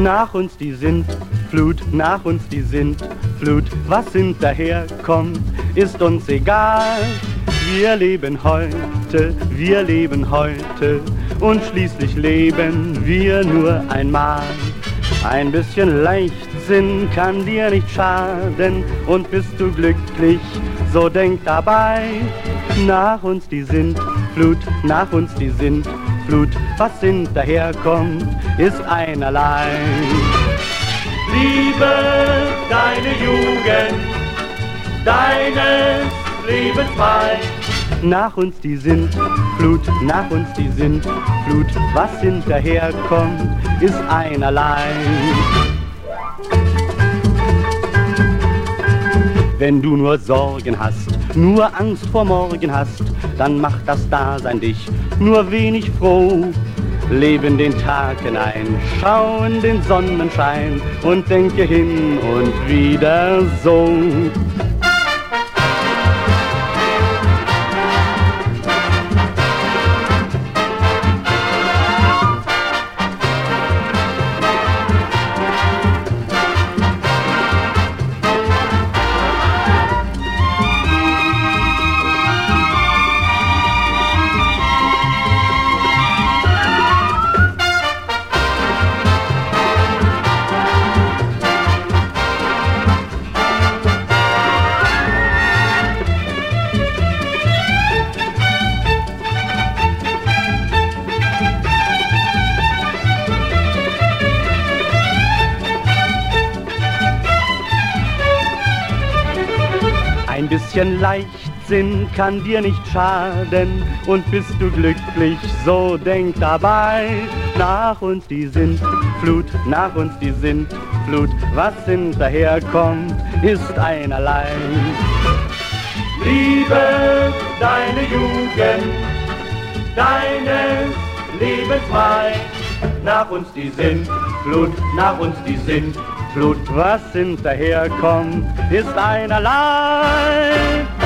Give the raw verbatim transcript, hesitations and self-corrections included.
Nach uns die Sintflut, nach uns die Sintflut, was hinterherkommt, ist uns egal. Wir leben heute, wir leben heute und schließlich leben wir nur einmal. Ein bisschen Leichtsinn kann dir nicht schaden und bist du glücklich, so denk dabei. Nach uns die Sintflut, nach uns die Sintflut, was hinterherkommt, ist einerlei. Liebe deine Jugend, deines Lebens frei. Nach uns die Sintflut, nach uns die Sintflut, was hinterherkommt, ist einerlei. Wenn du nur Sorgen hast, nur Angst vor morgen hast, dann macht das Dasein dich nur wenig froh. Leben den Tag hinein, schau in den Sonnenschein und denke hin und wieder so. Ein bisschen Leichtsinn kann dir nicht schaden und bist du glücklich, so denk dabei. Nach uns die Sintflut, nach uns die Sintflut, was hinterherkommt, ist einerlei. Liebe deine Jugend, deines Lebens frei. Nach uns die Sintflut, nach uns die Sintflut, was hinterherkommt, ist einerlei.